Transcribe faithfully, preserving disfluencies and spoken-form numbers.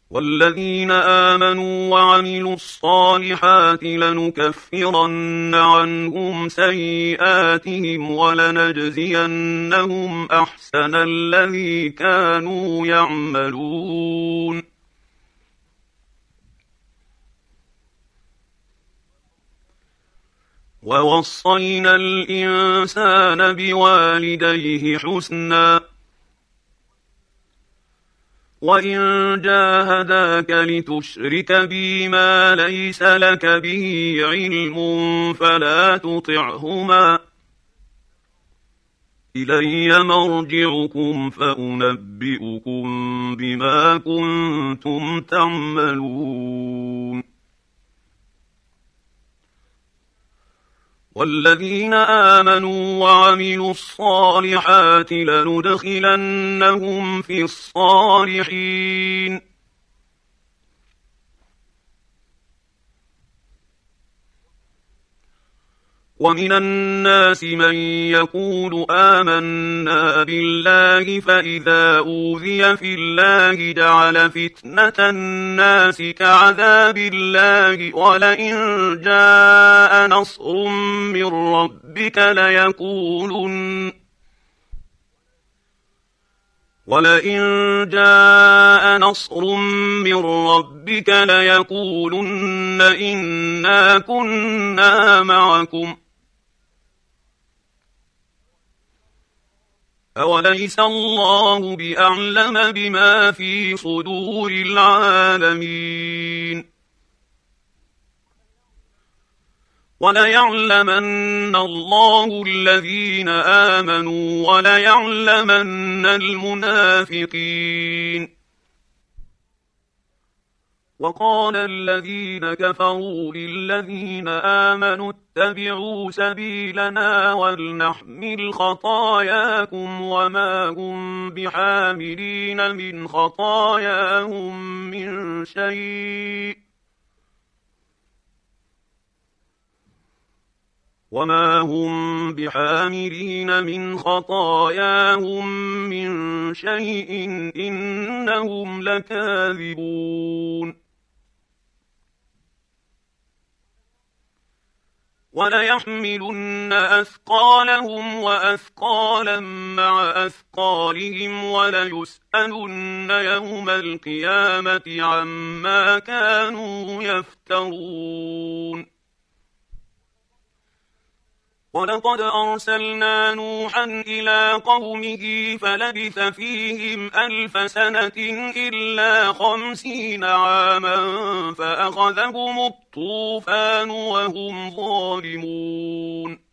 والذين آمنوا وعملوا الصالحات لنكفرن عنهم سيئاتهم ولنجزينهم أحسن الذي كانوا يعملون. ووصينا الإنسان بوالديه حسنا وإن جاهداك لتشرك بي ما ليس لك به علم فلا تطعهما إلي مرجعكم فأنبئكم بما كنتم تعملون. والذين آمنوا وعملوا الصالحات لندخلنهم في الصالحين ومن الناس من يقول آمنا بالله فإذا أوذي في الله جعل فتنة الناس كعذاب الله ولئن جاء نصر من ربك ليقولن ولئن جاء نصر من ربك ليقولن إنا كنا معكم أوليس الله بأعلم بما في صدور العالمين. وليعلمن الله الذين آمنوا وليعلمن المنافقين. وقال الذين كفروا للذين آمنوا اتبعوا سبيلنا ولنحمل خطاياكم وما هم بحاملين من خطاياهم من شيء وما هم بحاملين من خطاياهم من شيء إنهم لكاذبون. وليحملن أثقالهم وأثقالا مع أثقالهم وليسألن يوم القيامة عما كانوا يفترون. ولقد أرسلنا نوحا إلى قومه فلبث فيهم ألف سنة إلا خمسين عاما فأخذهم الطوفان وهم ظالمون.